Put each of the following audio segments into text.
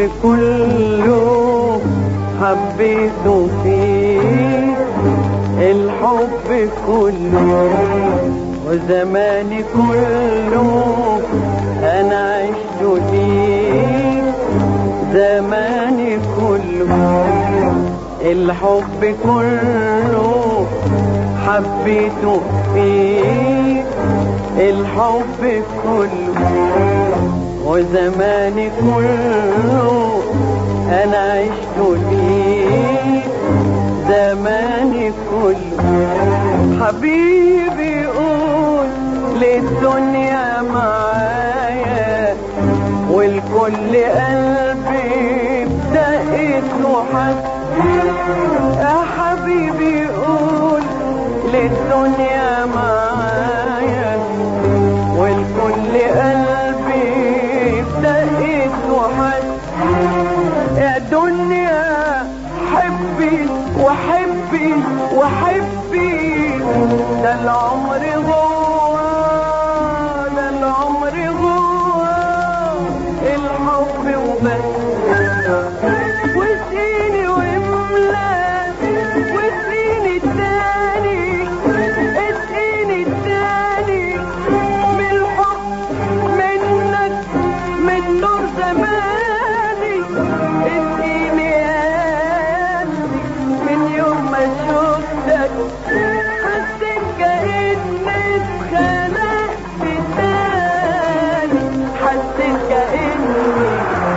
الحب كله حبيته فيك، الحب كله وزماني كله انا عشت ليك، زماني كله الحب كله حبيته فيك، الحب كله وزماني كله انا عشت ليك، زماني كله. حبيبي قول للدنيا معايا والكل قلبي بدقت وحس، يا حبيبي قول للدنيا معايا والكل قلبي بدقت وحس، يا دنيا حبي وحبي وحبي، ده العمر جوا، ده العمر جوا الحب وبس، واسقيني واملا واسقيني التاني، اسقيني التاني من الحب منك من نور زماني، اسقيني يا قلبي من يوم ما شفتك حسيت كأني اتخلقت تاني، حسيت كأني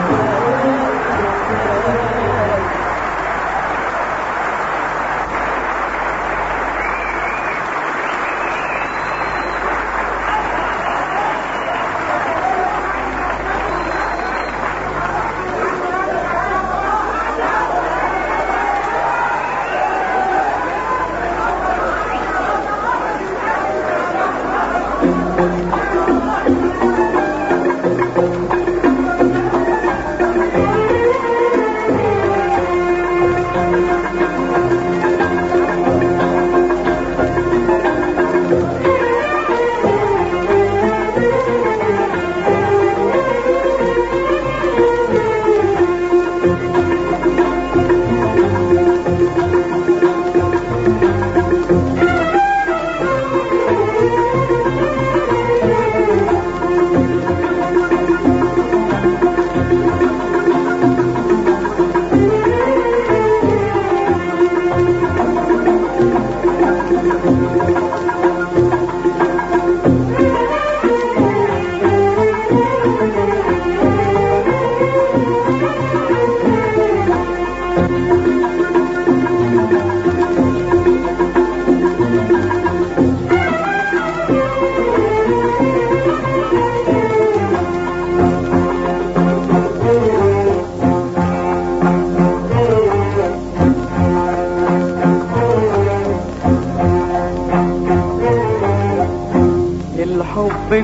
الحب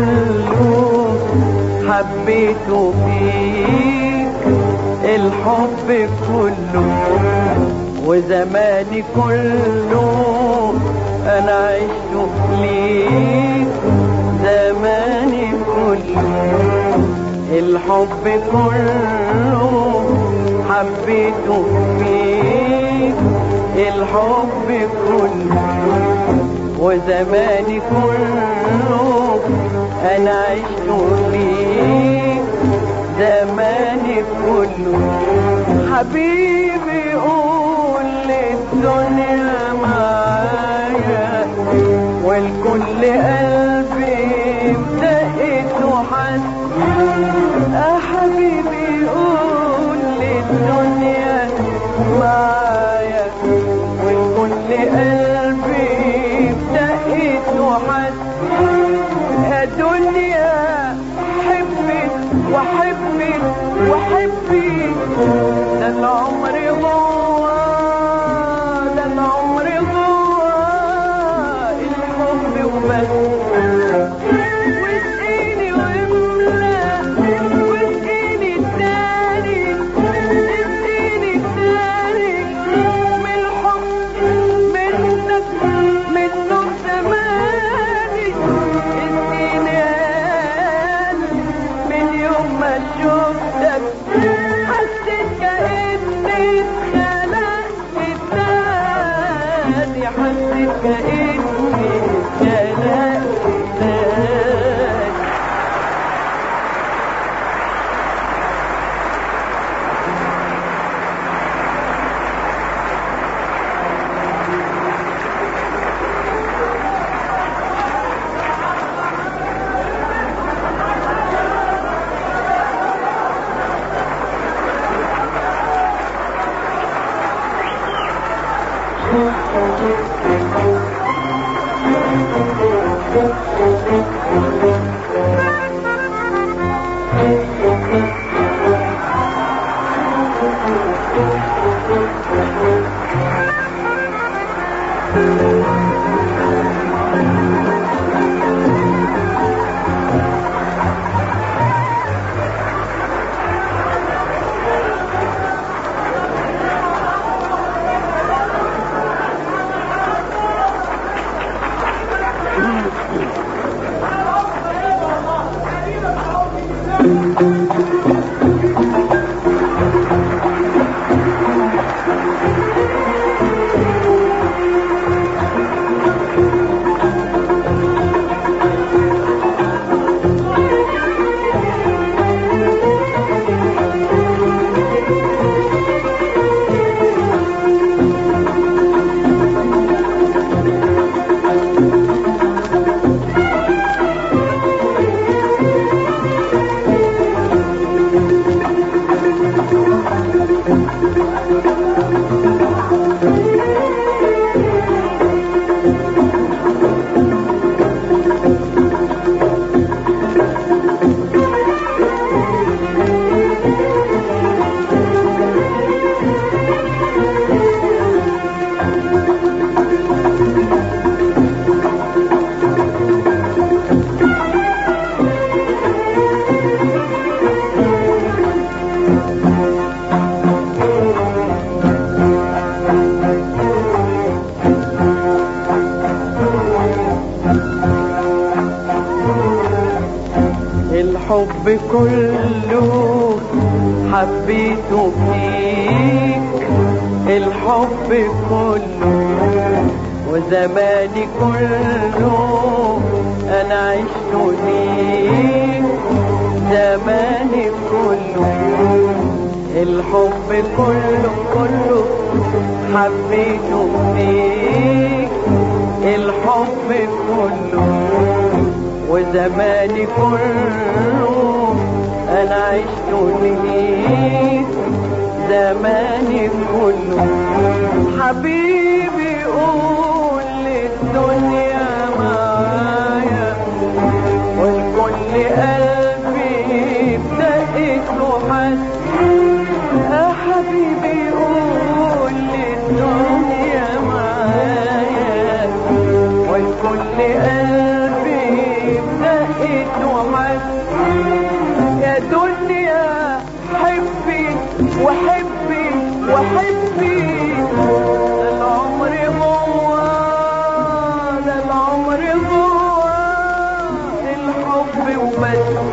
كله حبيته فيك، الحب كله وزماني كله انا عشت ليك، زماني كله الحب كله حبيته فيك، الحب كله وزماني كله انا عشت ليك، زماني كله. حبيبي قول للدنيا معايا والكل قلبي بدقت وحس، يا حبيبي قول للدنيا معايا والكل قلبي بدقت وحس، يا دنيا حبي وحبي وحبي، ده العمر جوا، ده العمر جوا الحب وبس، واسقيني واملا واسقيني التاني، اسقيني التاني من الحب منك من نور زماني، اسقيني يا قلبي من يوم ما شفتك الحب كله حبيته فيك، الحب كله وزماني كله انا عشت ليك، زماني كله الحب كله كله حبيته فيك، الحب كله وزماني كله انا عشت ليك، زماني كله حبيبي قول للدنيا معايا والكل قلبي بدقته حس، يا حبيبي قول للدنيا معايا والكل قلبي يا دنيا حبي وحبي وحبي، ده العمر جوا، ده العمر جوا الحب وبس.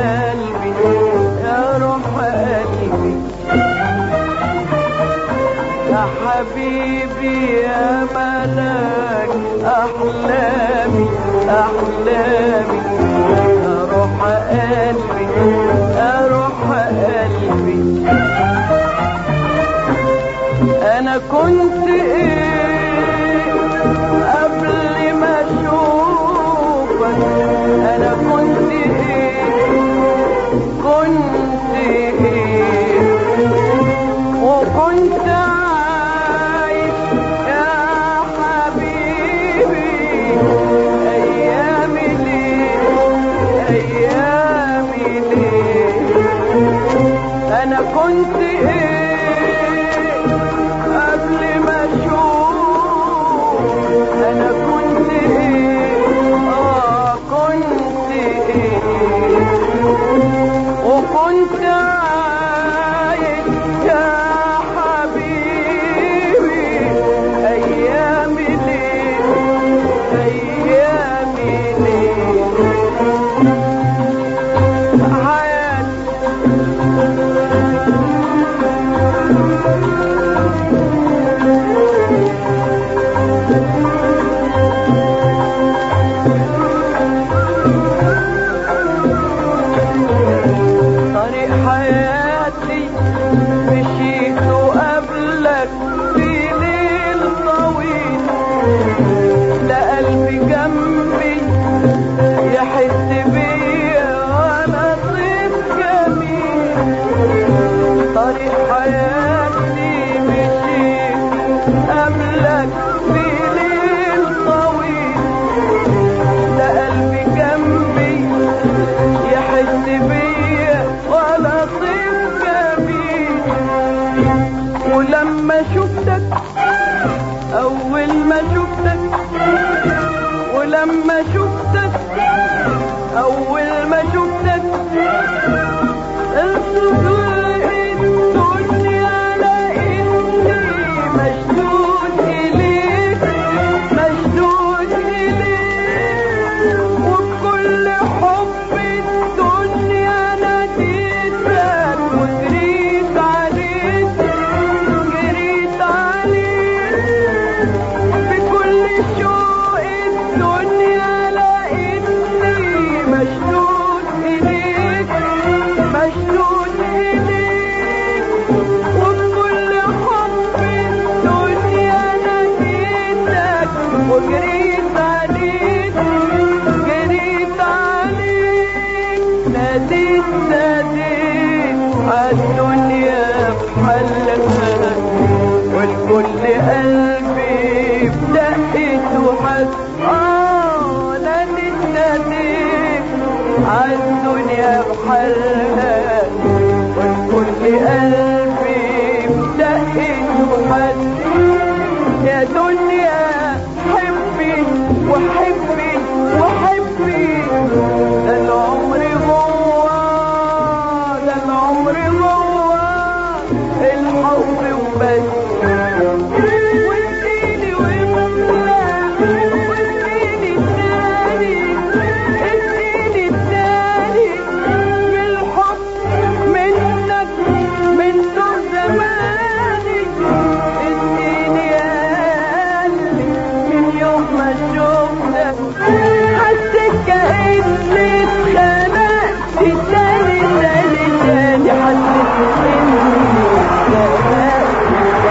قلبي يا روح قلبي يا حبيبي يا ملاك أحلامي أحلامي يا روح قلبي يا روح قلبي أنا كنت إيه قبل ما أشوفك أنا كنت إيه كنت إيه وكنت عايش يا حبيبي أيامي ليه أيامي ليه أنا كنت إيه قبل ما أشوف أنا كنت إيه كنت إيه وكنت عايش يا حبيبي أيامي ليه أيامي ليه طريق حياتي مشيت قبلك في ليل طويل لا قلبي جنبي يحس بيا وانا طيب جميل طريق حياتي مشيت قبلك في ليل طويل لا قلبي جنبي يحس بيا ولا طيب جميل ولما شفتك أول ما شفتك ولما شفتك أول ما شفتك الدنيا لقيتني مشدود إليك مشدود إليك وبكل حب الدنيا ناديتك وجريت عليك جريت عليك بكل شوق الدنيا لقيتني مشدود إليك مشدود إليك وبكل حب الدنيا ناديتك وجريت عليك جريت عليك ناديت ناديت عالدنيا بحلها والكل قلبي بدقت وحس ناديت ناديت عالدنيا بحلها والكل قلبي بدقت وحس يا دنيا حبي وحبي وحبي ده العمر جوا ده العمر جوا الحب وبس واديني واملا واديني التاني اديني التاني من الحب منك من طول زماني اديني يا قلبي من يوم ما شفتك حسيت كأني اتخنقت تاني تاني تاني حسيت اني اتخنقت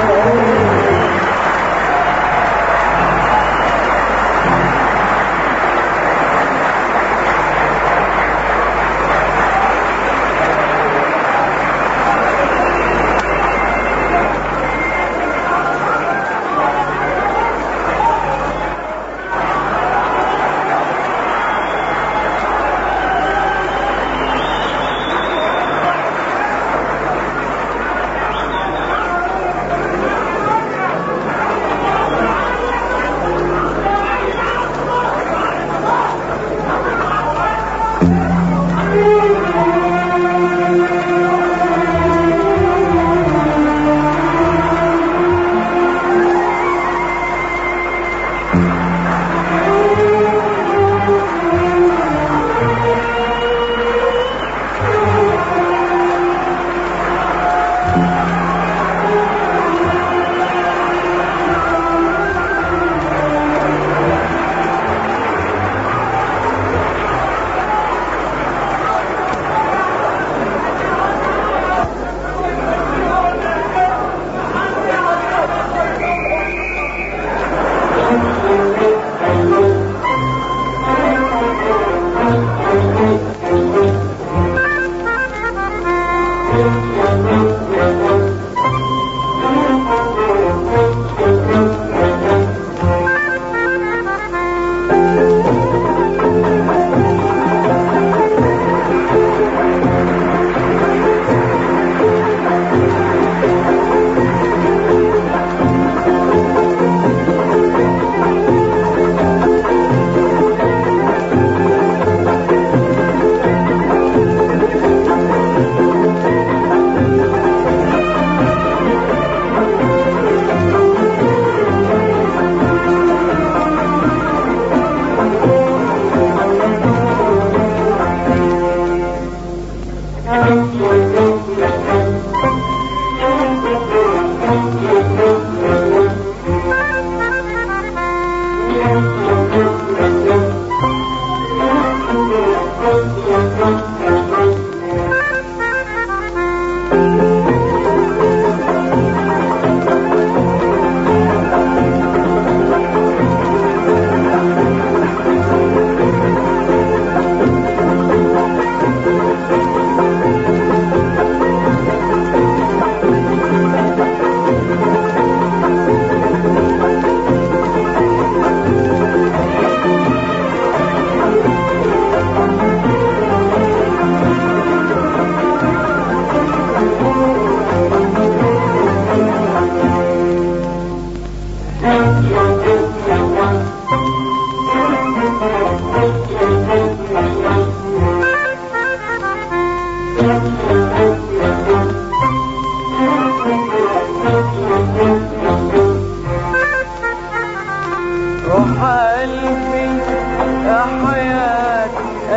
روح قلبي يا حياة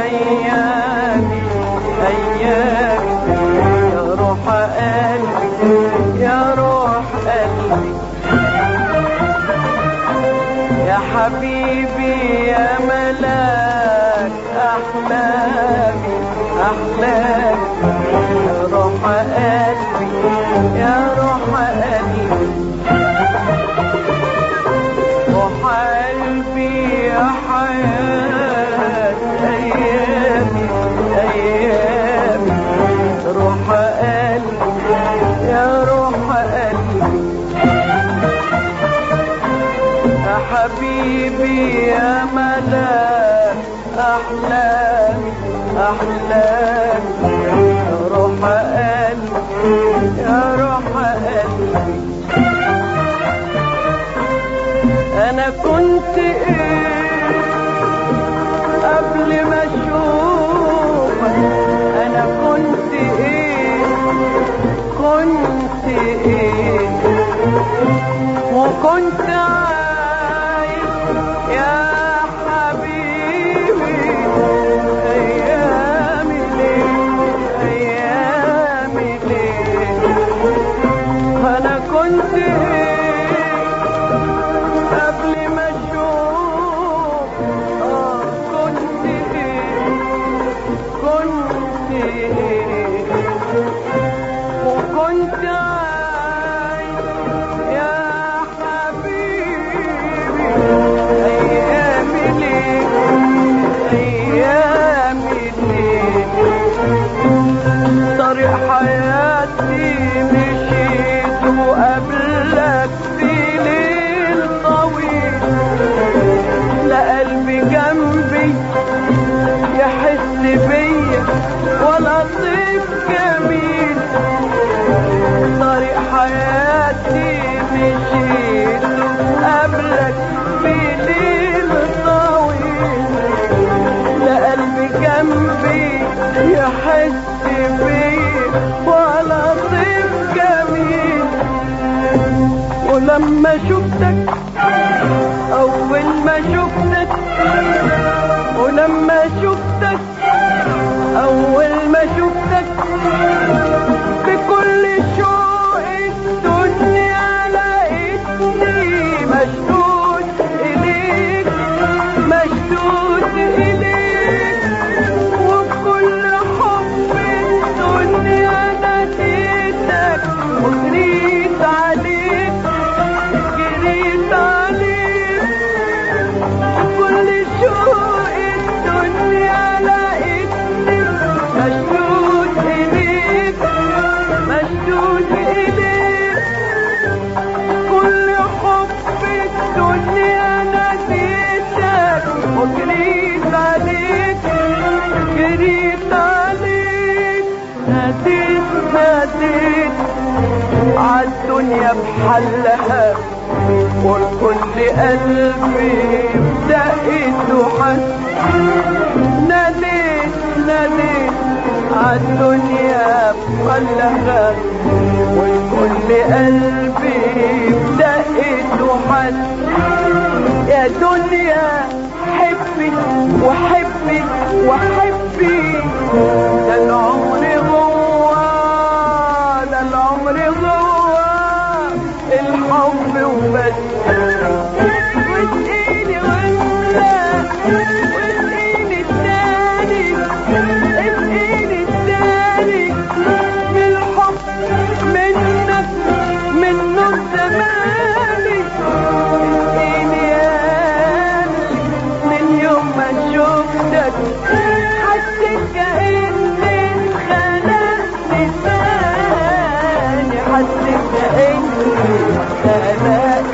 أيامي أيامي يا روح قلبي يا روح قلبي يا حبيبي يا ملاك أحلامي أحلامي يا روح قلبي يا روح قلبي قلبي يا حياة أيامي أيامي روح قلبي يا روح قلبي يا حبيبي يا ملاك أحلامي أحلامي يا روح قلبي يا روح قلبي أنا كنت إيه قبل ما أشوفك أنا كنت إيه كنت إيه وكنت عايش يا حبيبي أيامي ليه أيامي ليه أنا كنت إيه قبل ما اشوف كنت ايه كنت ايه وكنت عايش يا حبيبي ايامي ليه ايامي ليه طريق حياتي مشيت وقبلك في ليل طويل لا قلبي جنبي يحس بيا ولا طيب جميل طريق حياتي مشيت قبلك في ليل طويل لا قلبي جنبي يحس بيا ولا طيب جميل ولما شفتك أول ما شفتك ولما شفتك أول ما شفتك بكل شوق الدنيا لقيتني مشدود إليك مشدود إليك وبكل حب الدنيا نسيتك وجريت عليك جريت عليك كل شوق الدنيا لقيتني ناديت ناديت عالدنيا بحلها والكل قلبي بدقت وحس. ناديت ناديت عالدنيا بحلها والكل قلبي بدقت وحس. يا دنيا حبي وحبي وحبي، ده العمر جوا، ده العمر جوا الحب وبس. واسقيني وانت واسقيني التاني، اسقيني التاني من الحب منك من نور زماني. اسقيني يا من يوم ما شفتك حسيت كأني اتخلقت تاني، حسيت كأني اتخلقت تاني.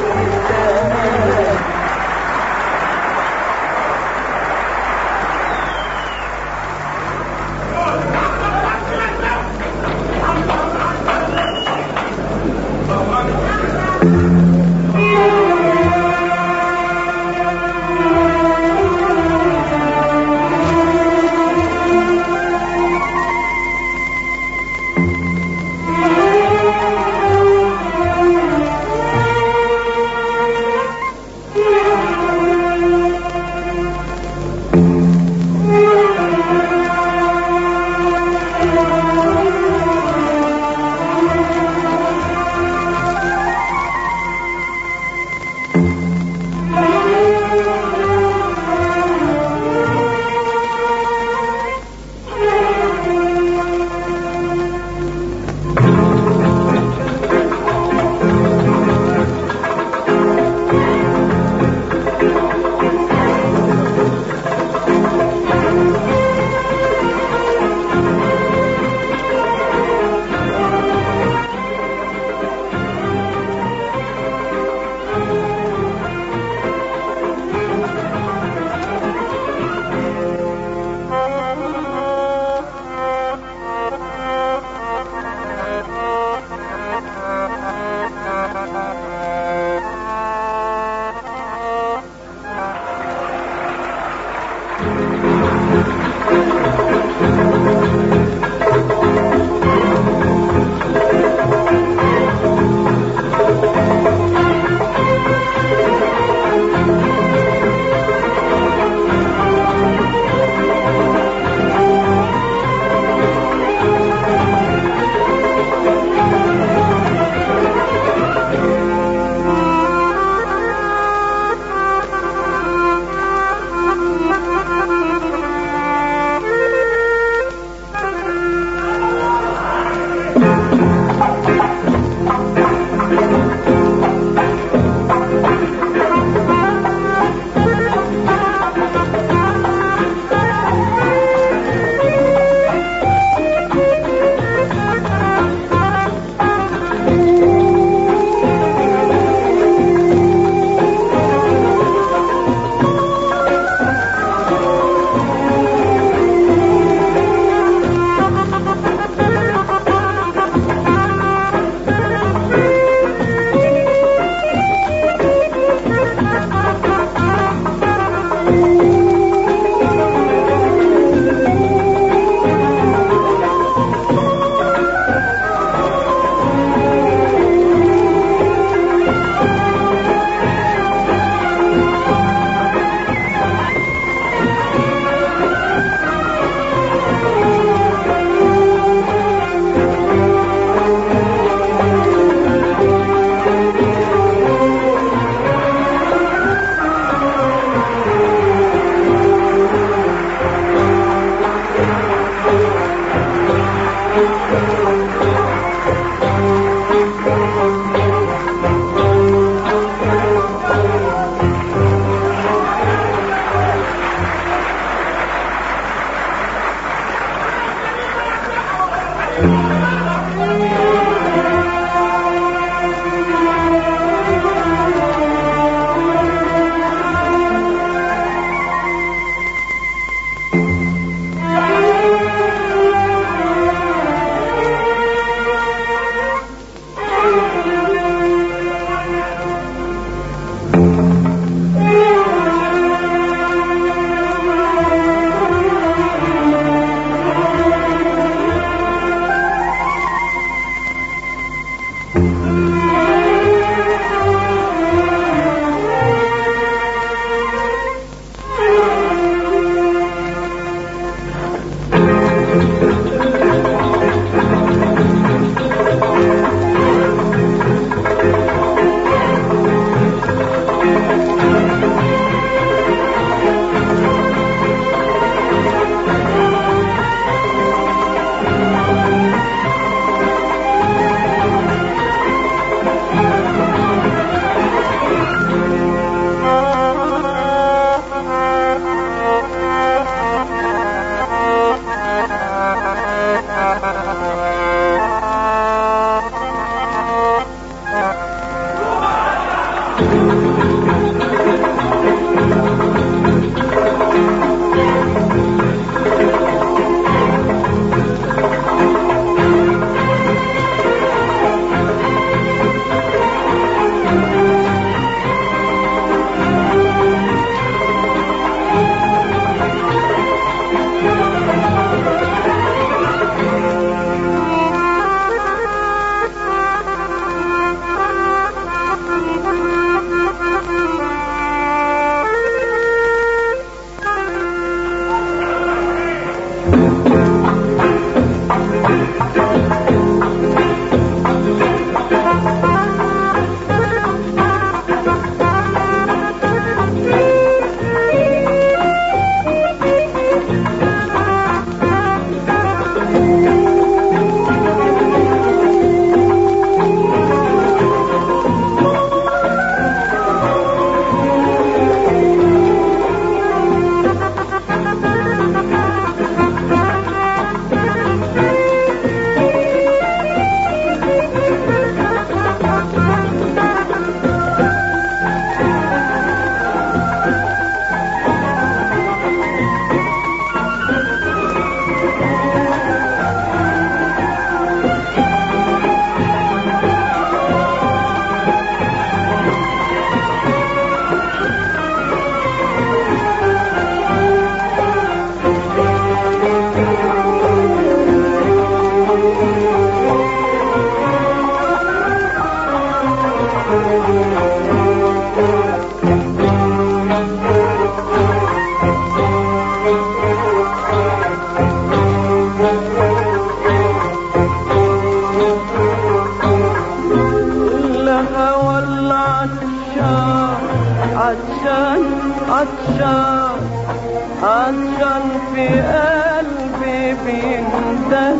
عطشان في قلبي بينده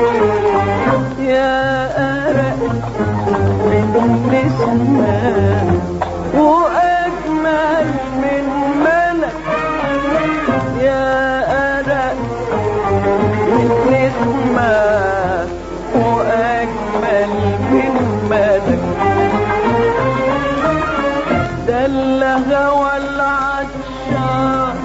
يا أرق من نسمة وأجمل من ملك يا أرق من نسمة وأجمل من ملك ده الهوى العطشان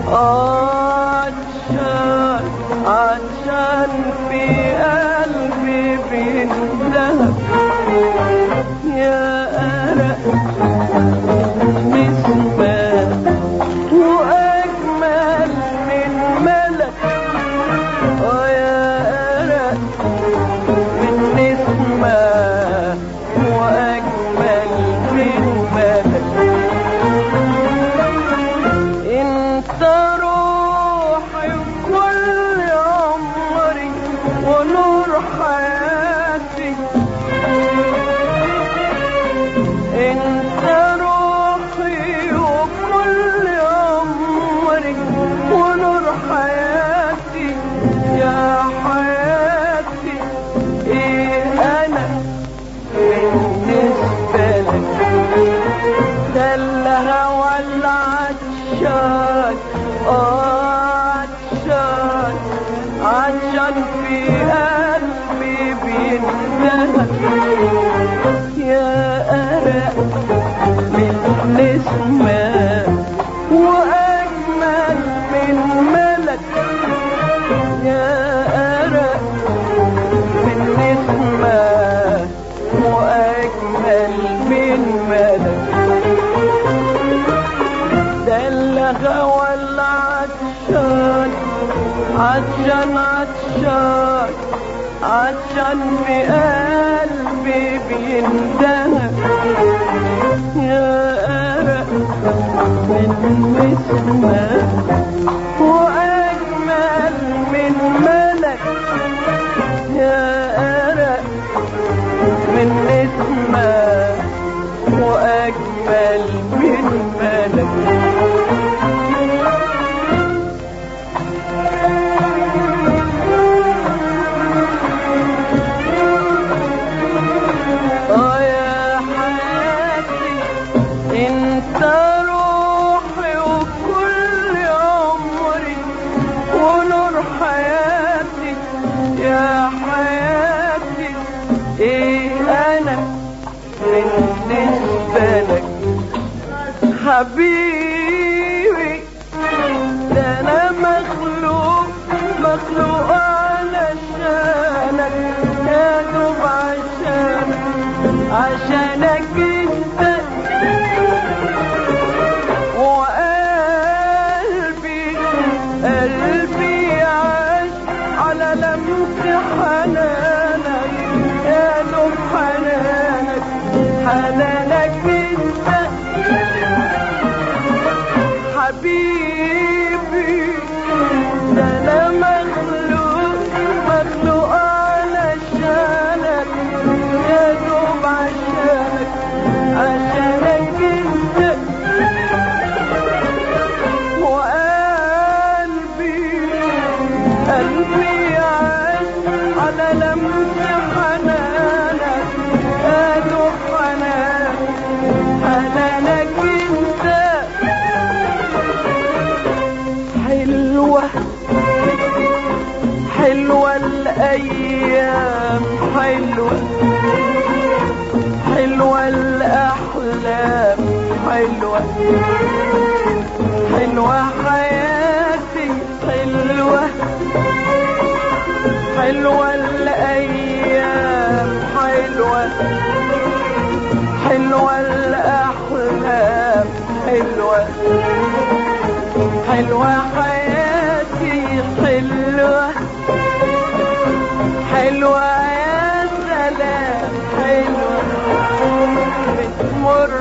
عطشان في قلبي بيندهب يا أرق نسمة وأجمل من ملك يا أرق من نسمة وأجمل من ملك انت روحي وكل عمري ونور حياتي انت روحي وكل عمري ونور حياتي يا حياتي ايه انا بالنسبة لك ده الهوى العطشان عطشان في قلبي بيندهب يا أرق من نسمة وأجمل من ملك يا أرق من نسمة وأجمل من ملك ده الهوى العطشان عطشان في قلبي بيندهب يا أرق من نسمة وأجمل من ملك يا أرق من نسمة وأجمل من ملك يا حياتي انت روحي وكل عمري ونور حياتي يا حياتي ايه انا بالنسبة لك حبيبي ده انا مخلوق علشانك يا دوب عشانك انت وقلبي عاش على لمس حنانك يا دوب حنانك انت حبيبي ده انا مخلوق علشانك على لمس حنانك يا دوب حنانك حنانك انت حلوة حلوة الأيام حلوة حلوة الأحلام حلوة حلوة حياتي حلوة حلوة الأيام حلوة حلوة الأحلام حلوة حلوة حياتي حلوة حلوة يا سلام حلوة بتمر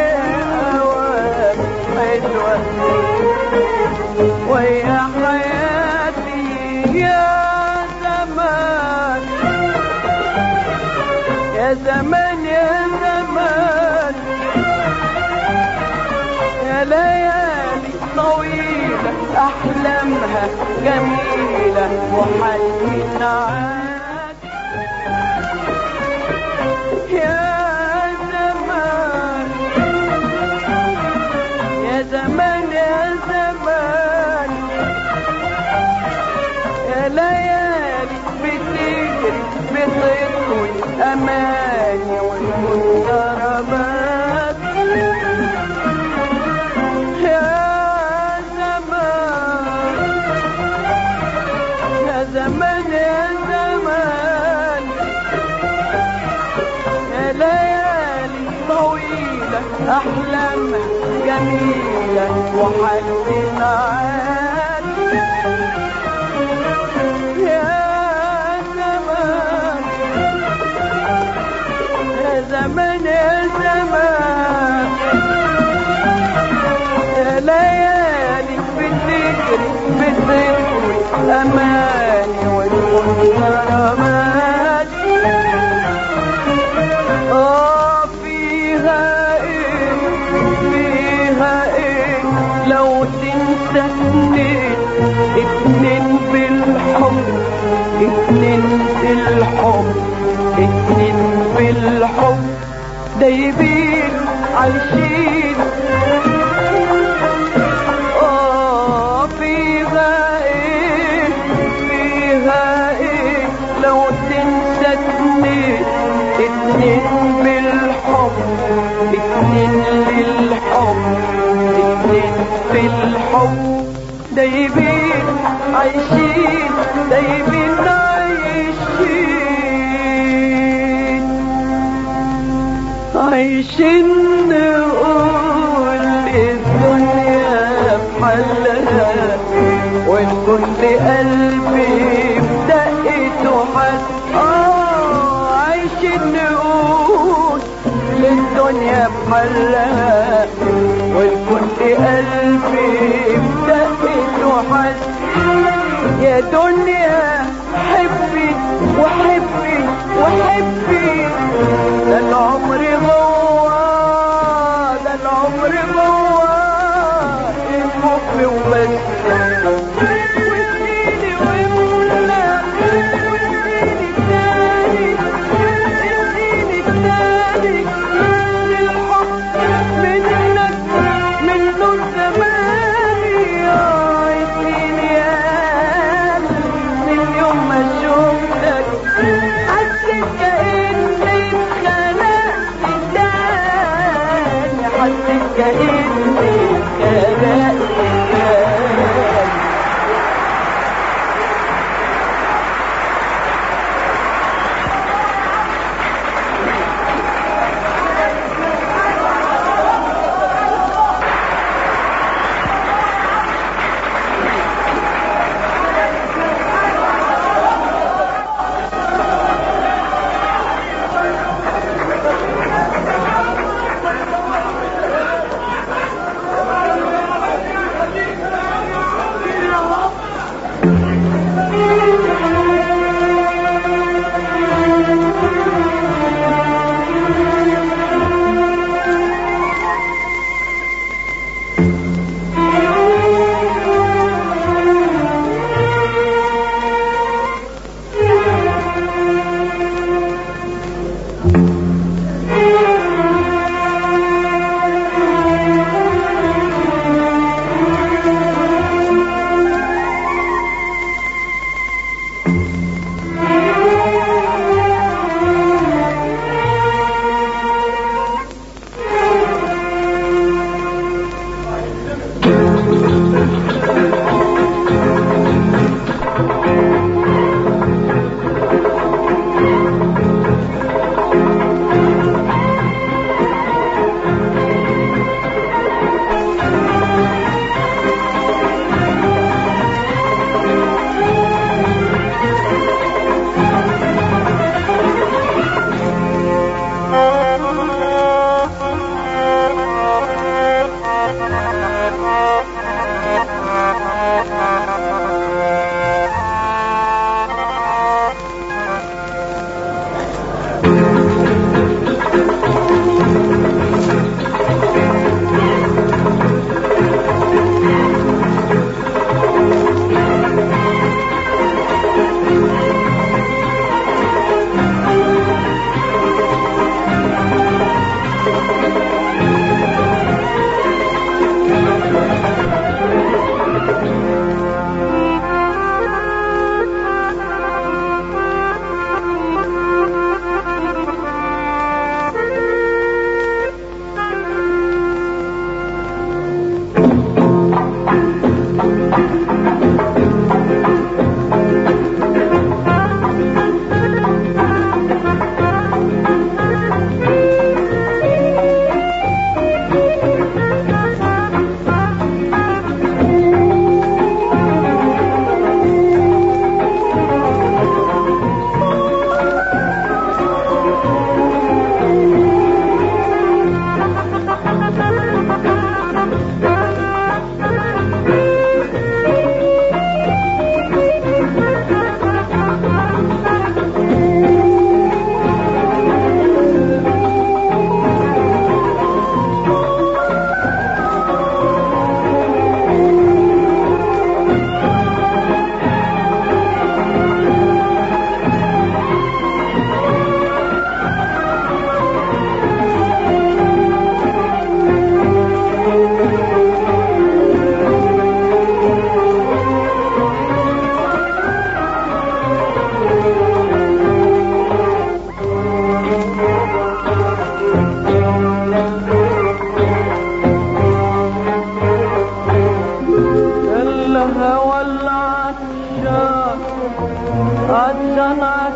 أوام حلوة ويا حياتي يا زمان يا زمان يا زمان يا ليالي طويلة أحلامها جميلة وحنين عاد يا زمان يا زمان يا زمان يا ليالي بتجري بتطوي أماني والمضطربات يا زمان يا زمان يا ليالي طويلة أحلامها جميلة وحنين عاد يا زمان يا زمان يا زمان يا ليالي بتجري بتطوي أماني والمحترمات فيها ايه لو تنسى اتنين بالحب اتنين بالحب اتنين بالحب دايبين عايشين لو تنسى اتنين بالحب اتنين للحب اتنين بالحب دايبين عايشين دايبين عايشين نقول الدنيا بحلها ونكون لقلبي بدقته حد عايشين نقول للدنيا بحلها ونكون لقلبي بدقته حد يا دنيا حبي وحبي وحبي ده العمر جوا ده العمر جوا الحب وبس واديني واملا واديني تاني اديني تاني للحب منك منه زماني اديني يا من يوم ما شفتك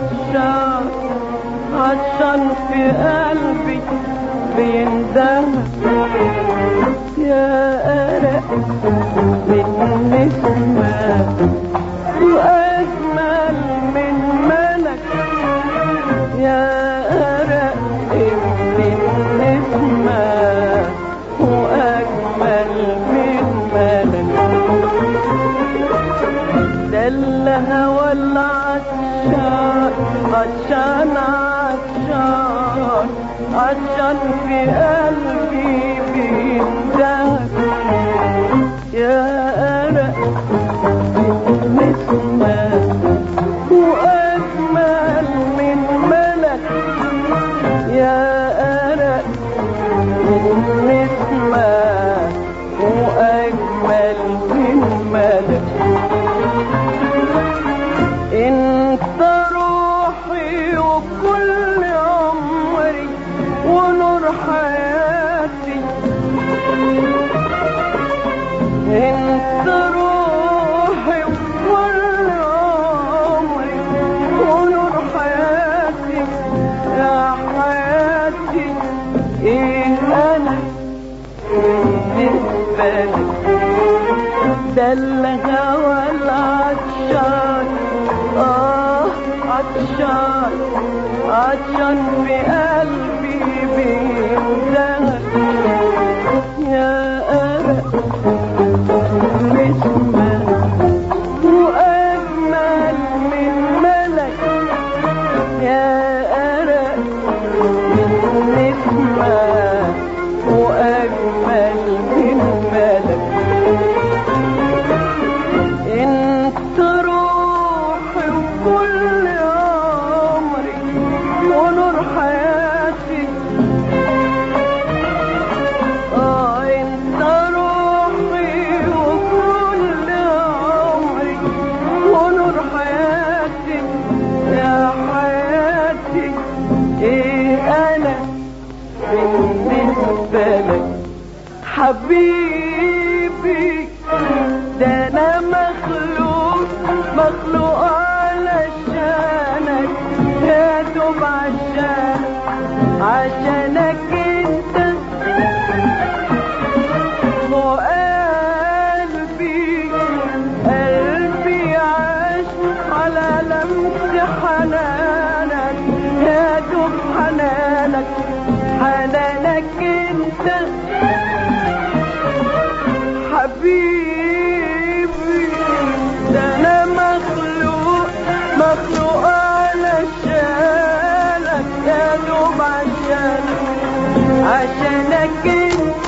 عطشان عطشان في قلبي بيندهك يا أرق من نسمة وأجمل من ملك يا أرق من نسمة وأجمل من ملك ده الهوى العطشان عطشان عطشان عطشان في قلبي بيندهك يا أرق نسمة وأجمل من ملك يا أرق نسمة وأجمل من ملك انت روحي وكل عمري ونور حياتي انت روحي وكل عمري ونور حياتي يا حياتي ايه انا بالنسبة لك ده الهوى العطشان عطشان عطشان في قلبي بيندهك يا أرق نسمة وأجمل من ملك يا أرق نسمة وأجمل من ملك انت روحي وكل عمري ونور حياتي انت روحي وكل عمري ونور حياتي يا حياتي ايه انا بالنسبة لك حبيبي ده انا مخلوق مخلوق علشانك يا دوب عشانك انت وقلبي عاش على لمس حنانك يا دوب حنانك انت حبيبي ده انا مخلوق علشانك يا دوب عشانك انت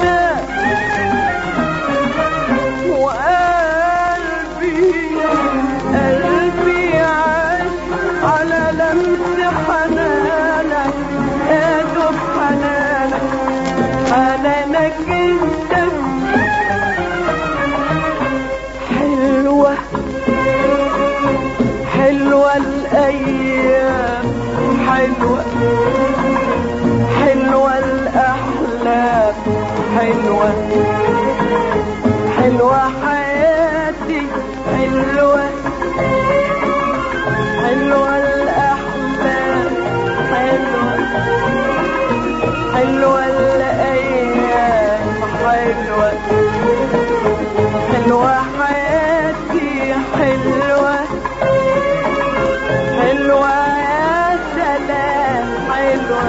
وقلبي عاش على لمس حنانك يا دوب حنانك انت حلوة الأيام حلوة الأحلام حلوة حياتي حلوة الأحلام حلوة الأيام حلوة حياتي حلوة يا سلام حلوة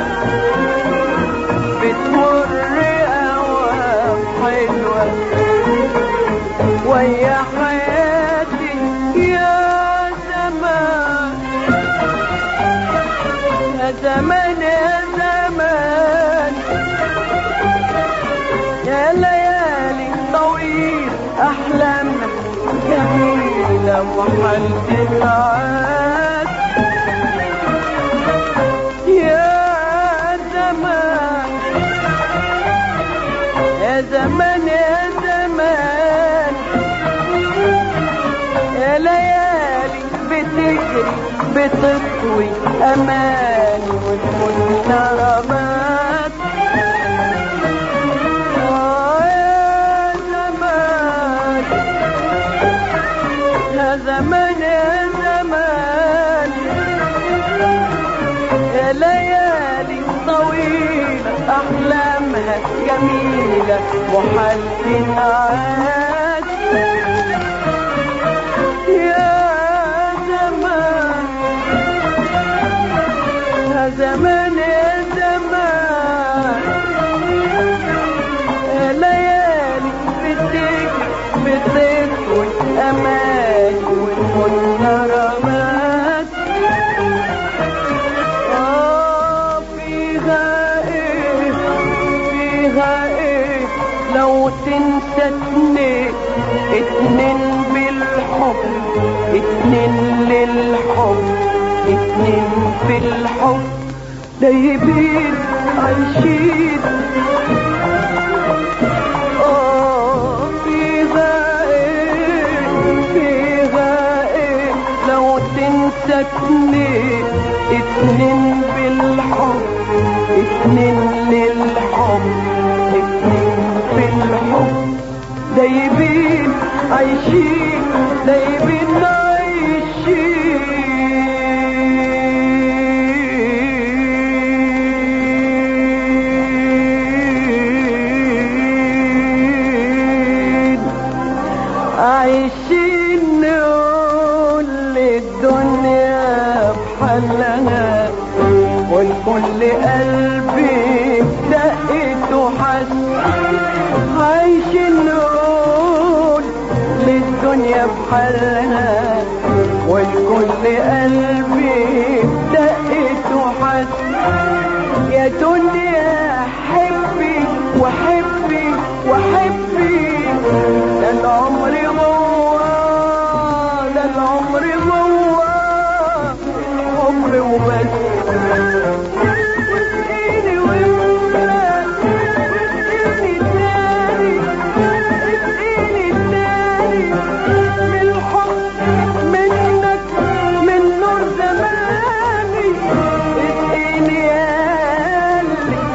بتمر أوام حلوة ويا حياتي يا زمان يا زمان يا ليالي طويل أحلامنا جميلة وحالتي معاك يا زمان يا ليالي بتجري بتطوي أماني والمنغمات يا زمان ليالي طويلة أحلامها جميلة محال تنعاد. يا زمان يا زمان يا زمان، ليالي بتطوي أمان والمنكرمات. فيها ايه لو تنسى اتنين بالحب، اتنين للحب، اتنين في الحب دايبين عايشين. فيها ايه لو تنسى اتنين بالحب، اتنين للحب، اتنين في الحب دايبين عايشين، دايبين عايشين نقول للدنيا بحلها، والكل قلبي دقت وحس. عايشين نقول للدنيا بحلها، والكل قلبي دقت وحس. يا دنيا حبي وحبي وحبي، ده العمر جواه، ده العمر جواه الحب وبس. واسقيني واملى، واسقيني تاني، اسقيني تاني من الحب منك، من نور زماني. اسقيني يالي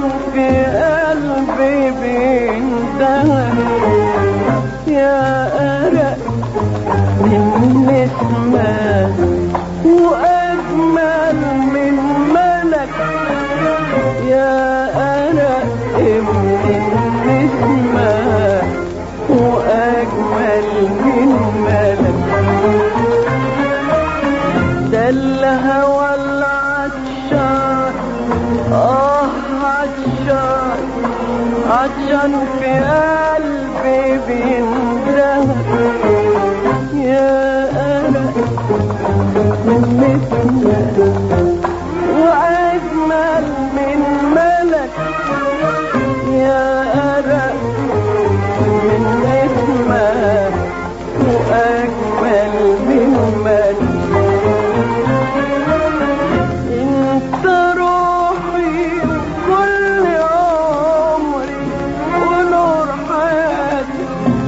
عطشان في قلبي بيندهك يا أرق من نسمة وأجمل من ملك يا أرق من نسمة وأجمل من ملك ده الهوى العطشان عطشان عطشان في قلبي بيندهك يا أرق من نسمة وأجمل من ملك يا أرق من نسمة وأجمل من ملك انت روحي كل عمري ونور حياتي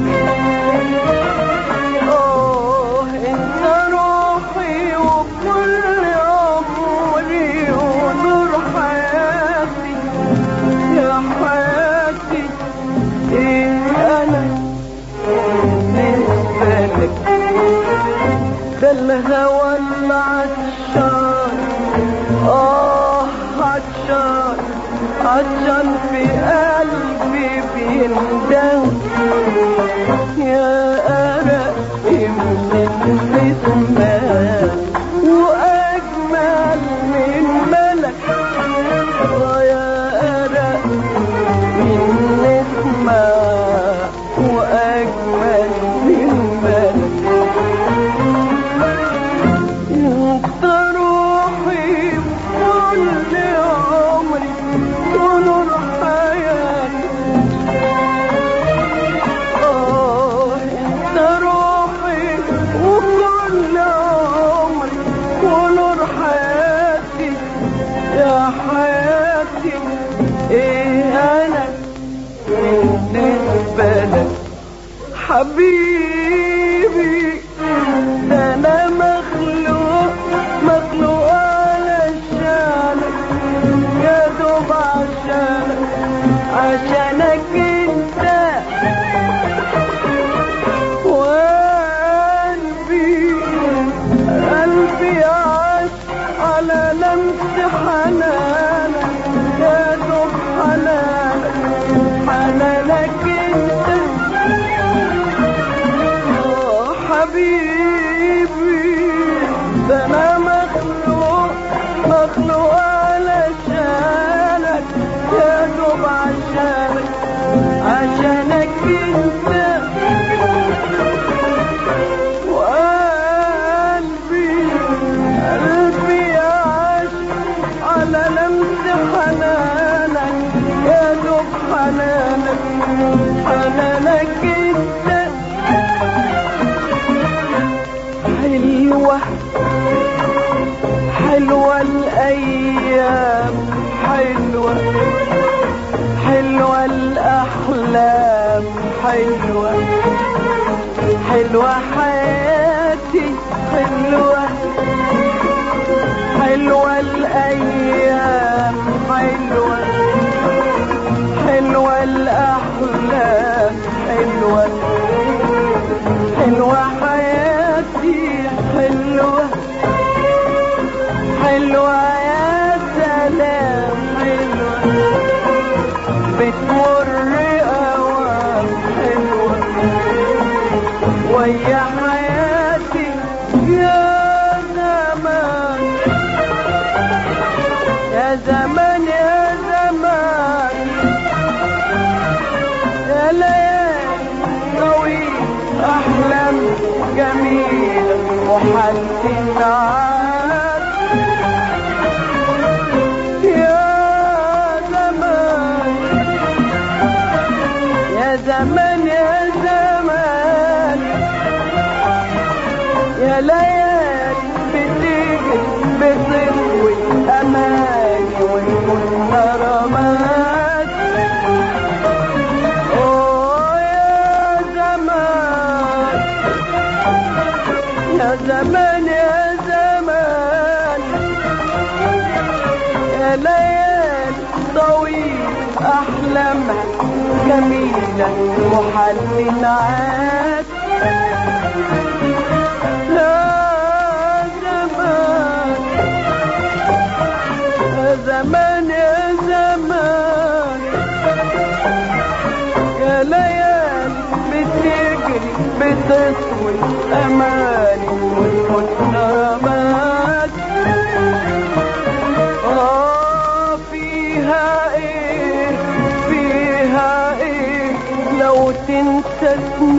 انت روحي وكل عمري ونور حياتي يا حياتي ايه انا بالنسبة لك ده الهوى العطشان عطشان عطشان في قلبي بيندهك يا أرق من نسمة وأجمل من ملك يا أرق من نسمة وأجمل من ملك انت روحي كل عمري ونور حياتي انت روحي وكل عمري ونور حياتي يا حياتي ايه انا بالنسبة لك حبيبي ده انا مخلوق علشانك يا دوب عشانك انت وقلبي عاش على لمس حنانك يا دوب حنانك انت حبيبي ده انا مخلوق علشانك يا دوب عشانك انت وقلبي عاش على لمس حنانك يا دوب حنانك انت حلوة الأيام حلوة الأحلام حلوة حياتي حلوة الأيام حلوة الأحلام حلوة حياتي حلوة يا سلام بتمر أوام ويا أحلامها جميلة محل نعاد. زمان يا زمان يا ليالي بتجري بتطوي أماني وكنا مات. فيها ايه فيها ايه لو تنسى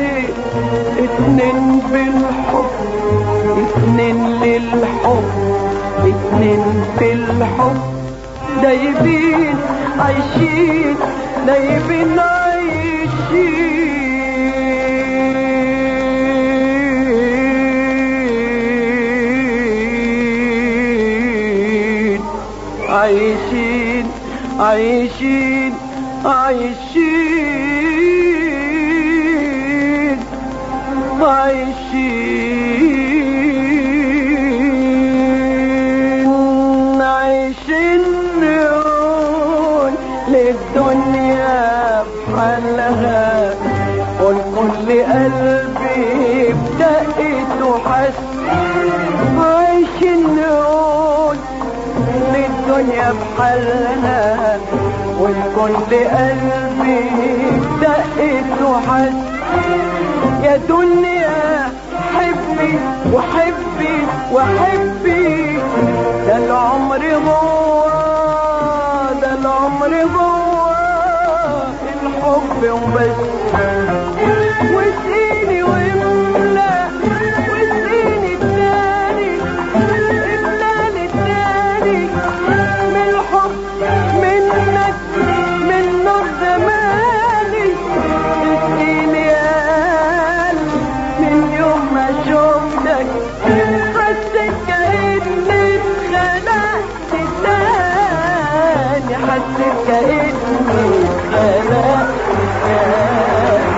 اتنين بالحب، اتنين للحب، اتنين بالحب دايبين عايشين دايبين عايشين عايشين عايشين عايشين عايشين نقول للدنيا بحالها، والكل قلبي بدقت وحس. عايشين نقول للدنيا بحالها، والكل قلبي دقت وحس. يا دنيا حبي وحبي وحبي، ده العمر جوا، ده العمر جوا الحب وبس. واسقيني واملا واسقيني التاني، املالي التاني من الحب منك من نور زماني. تسقيني يا قلبي من يوم ما شفتك، حسيت كأني اتخلقت تاني، حسيت كأني اتخلقت تاني.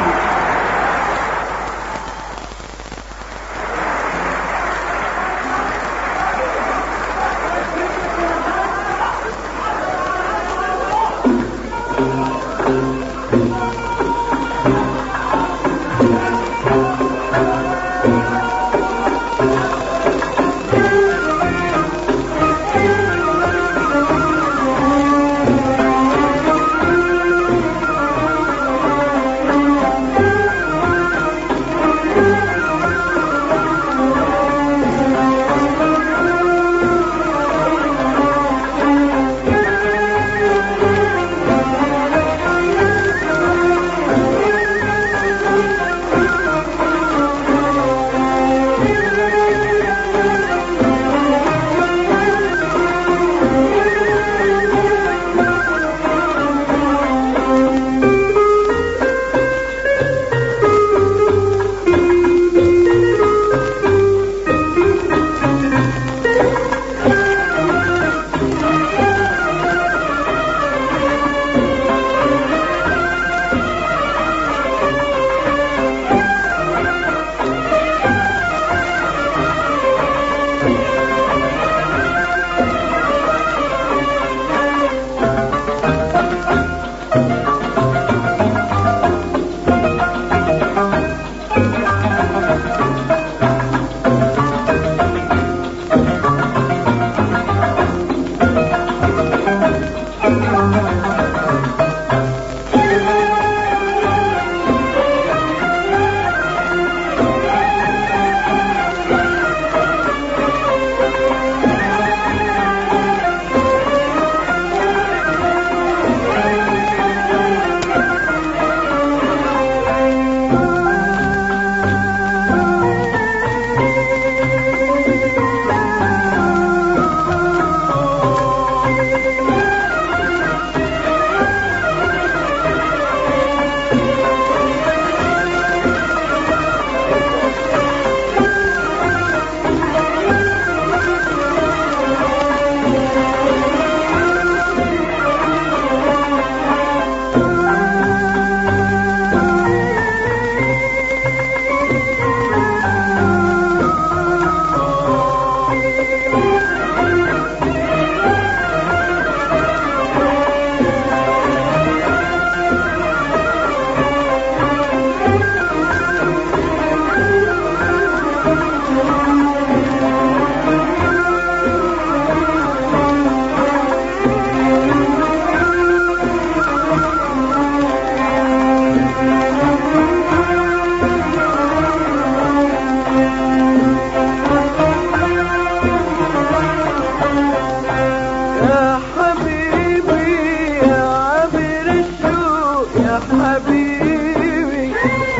حبيبي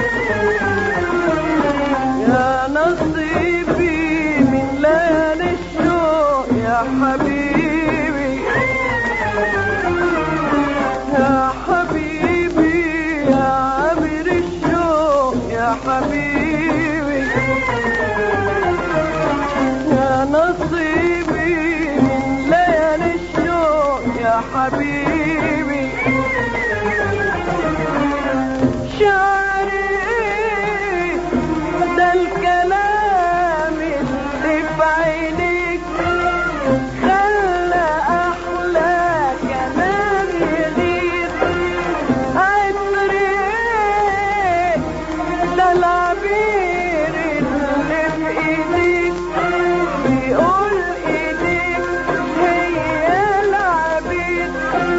يا نصيبي من ليالي الشوق يا حبيبي يا حبيبي يا عبر الشوق يا حبيبي يا نصيبي من ليالي الشوق يا حبيبي شعري ده الكلام اللي في عينيك خلى احلى كلام يغير عطري ده العبير اللي في ايديك بيقول ايديك هي العبير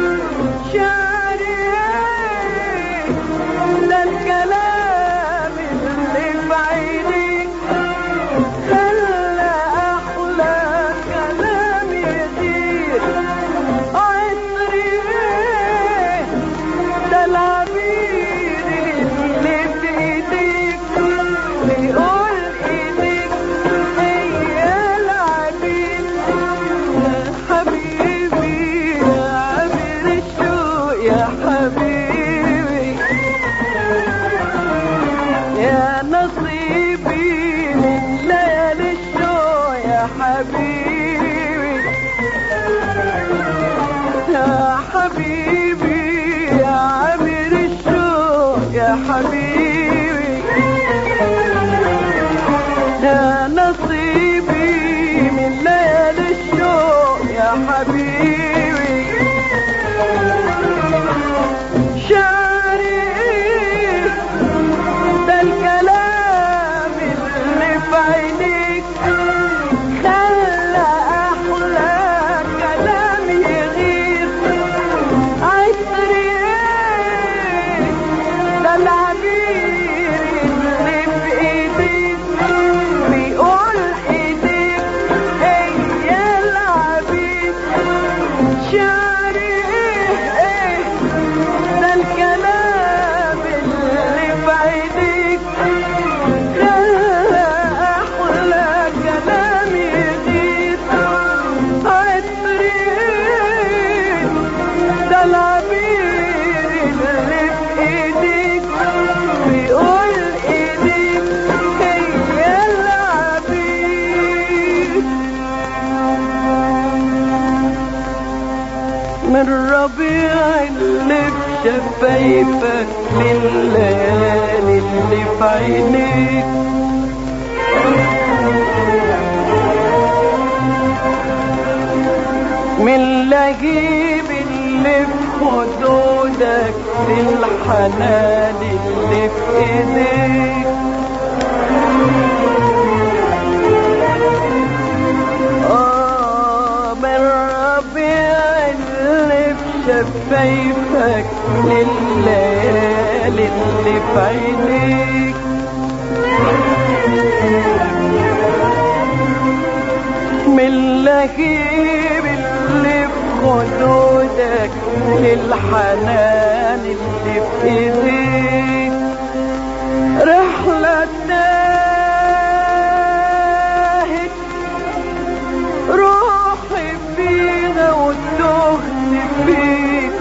شعري ده الكلام اللي في عينيك خلى احلى كلام يطير عطري ده العبير اللي في ايديك بيقول ايديك هي العبير يا حبيبي يا عبير الشوق يا حبيبي يا نصيبي من ليالي الشوق يا حبيبي يا حبيبي يا عبير الشوق يا حبيبي يا نصيبي من ليالي الشوق يا حبيبي شعري ده الكلام اللي في عينيك خلى احلى كلام يغير عطري ده العبير اللي في ايديك بيقول ايديك هي العبير شعري ده الكلام اللي في عينيك خلى احلى كلام يغير عطري ده العبير اللي في ايديك بيقول ايديك هي العبير من ربيع اللي في شفايفك لليالي اللي في عينيك من لهيب اللي في خدودك للحنان اللي في ايديك من ربيع اللي في شفايفك لليالي اللي في عينيك من لهيب اللي في خدودك للحنان اللي في ايديك رحلة تاهت روحي فيها وتهت فيك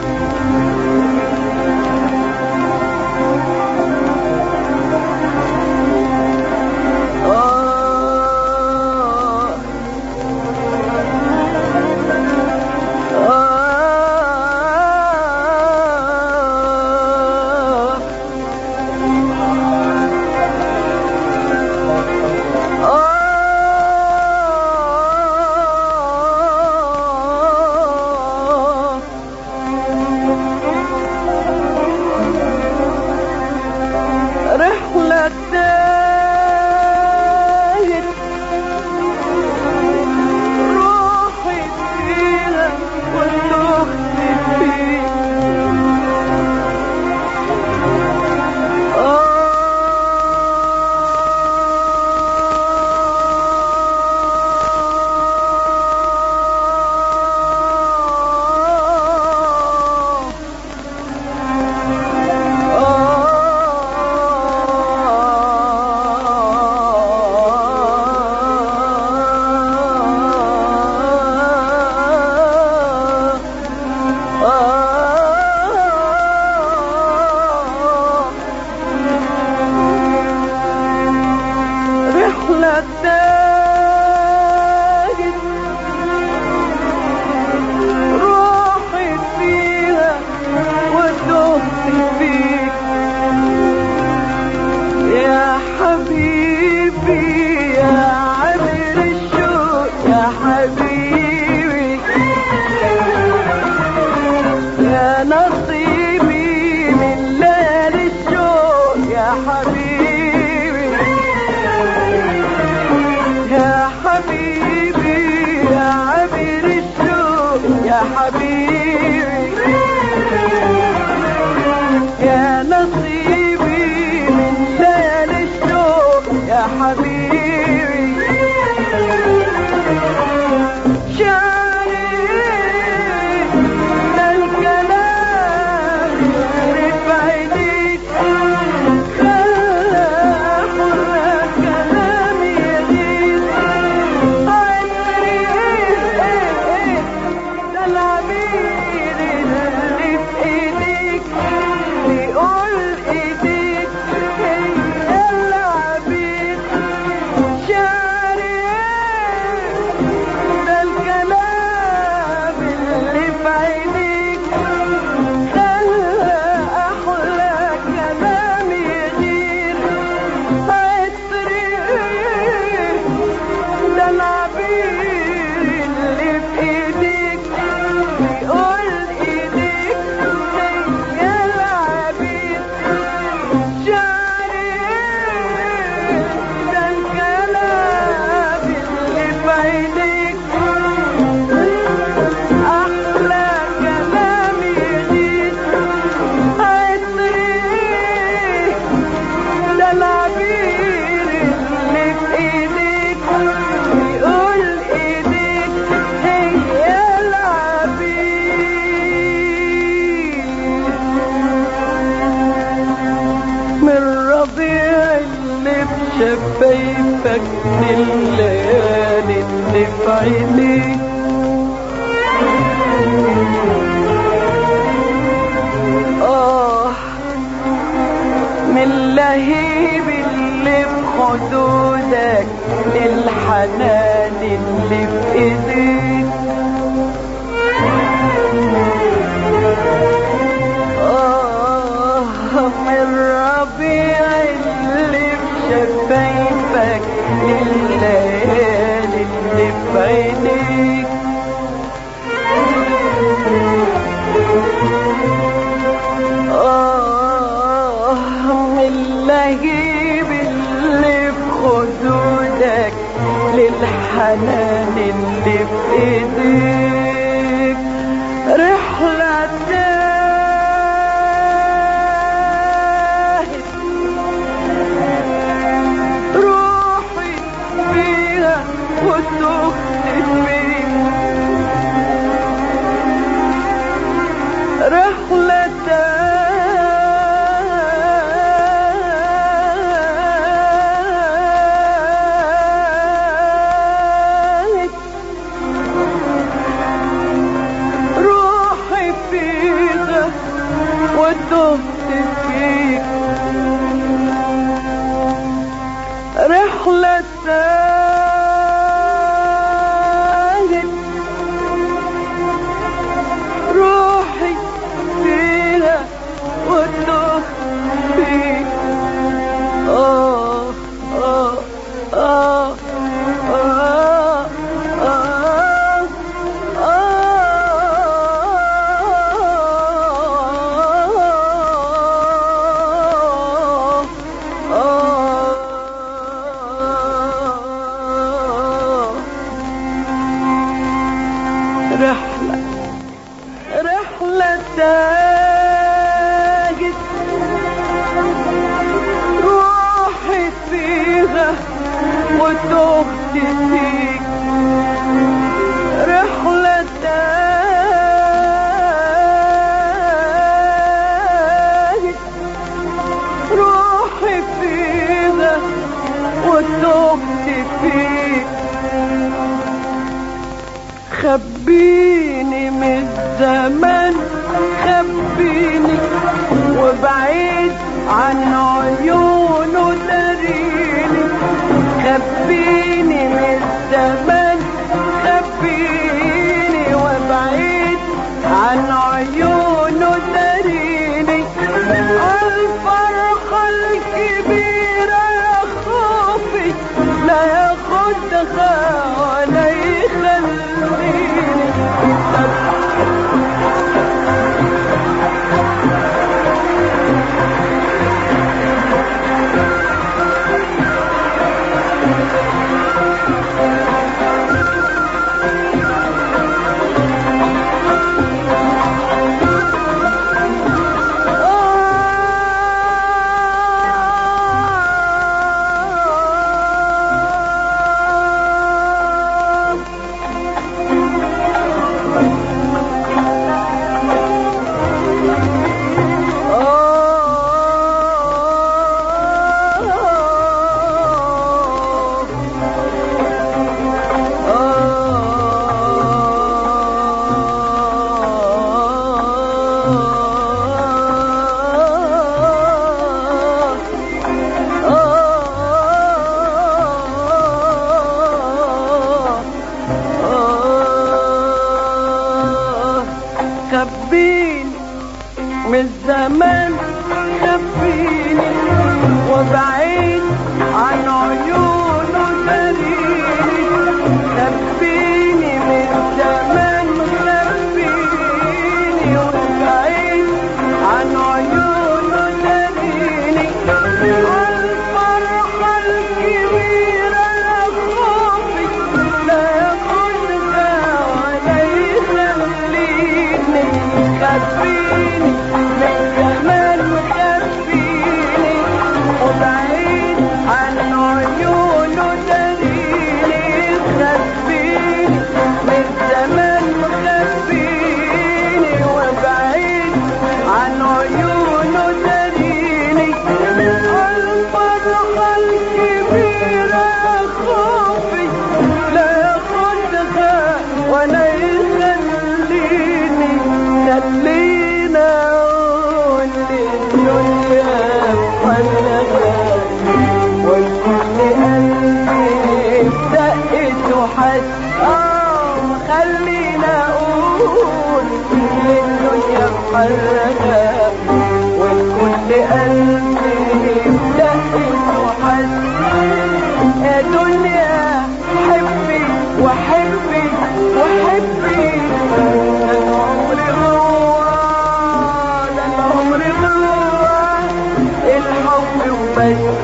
وتهت فيك يا حبيبي يا عبر الشوق يا حبيبي يا نصيبي من ليالي الشوق يا حبيبي يا حبيبي يا عبر الشوق يا حبيبي يا نصيبي من ليالي الشوق يا حبيبي شعري ده الكلام اللي في عينيك خلى كلامي يزيد عطري ده العبير اللي في ايديك بيقول ايديك هي العبير شعري ده الكلام اللي في عينيك خلى احلى كلام يغير عطري ده العبير اللي في ايديك بيقول ايديك هي العبير شعري ده الكلام اللي في عينيك احلى كلام يزيد عطري ده العبير اللي في ايديك بيقول ايديك هي العبير من ربيع اللي بشفايفك الليالي اللي في عينيك من لهيب اللي بخدودك الحنان اللي في ايديك من ربيع اللي بشفايفك الليالي اللي في عينيك من لهيب اللي بخدودك للحنان اللي في ايديك رحلة تاهت روحي فيها وتهت فيك رحلة تاهت روحي فيها وتهت فيك رحلة تاهت روحي فيها وتهت فيك رحلة تاهت روحي فيها وتهت فيك رحلة تاهت روحي فيها وتهت فيك خبيني من الزمن خبيني وبعيد عن عيونه داريني خبيني من الزمن خبيني وبعيد عن عيونه داريني زمان خبيني وبعيد عن عيونه داريني خبيني من زمان خبيني وبعيد عن عيونه داريني الفرحة الكبيرة خوفي لا ياخدها ولا يخليني خبيني من زمان خبيني وبعيد عن عيونه داريني خبيني من زمان خبيني وبعيد عن عيونه داريني الفرحة الكبيرة خوفي لا ياخدها ولا يخليني خلينا اقول للدنيا وفرقها والكل قلبي دقت وحس خلينا اقول للدنيا وفرقها والكل قلبي دقت وحس يا دنيا حبي وحبي وحبي ده العمر جوا ده العمر جوا الحب وبس